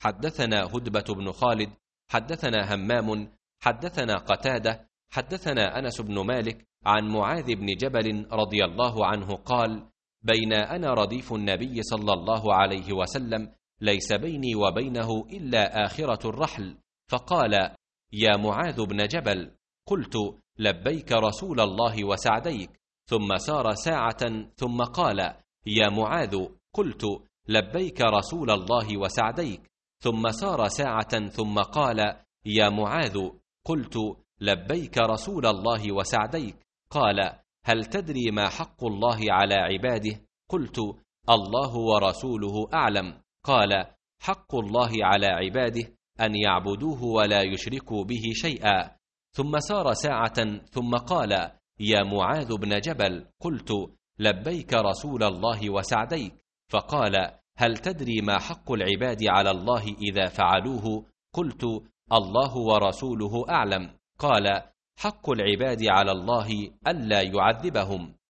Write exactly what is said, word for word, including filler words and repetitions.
حدثنا هدبة بن خالد حدثنا همام حدثنا قتادة حدثنا أنس بن مالك عن معاذ بن جبل رضي الله عنه قال: بين أنا رديف النبي صلى الله عليه وسلم ليس بيني وبينه إلا آخرة الرحل، فقال: يا معاذ بن جبل. قلت: لبيك رسول الله وسعديك. ثم سار ساعة ثم قال: يا معاذ. قلت: لبيك رسول الله وسعديك. ثم سار ساعة ثم قال: يا معاذ. قلت: لبيك رسول الله وسعديك. قال: هل تدري ما حق الله على عباده؟ قلت: الله ورسوله أعلم. قال: حق الله على عباده أن يعبدوه ولا يشركوا به شيئا. ثم سار ساعة ثم قال: يا معاذ بن جبل. قلت: لبيك رسول الله وسعديك. فقال: هل تدري ما حق العباد على الله إذا فعلوه؟ قلت: الله ورسوله أعلم. قال: حق العباد على الله ألا يعذبهم.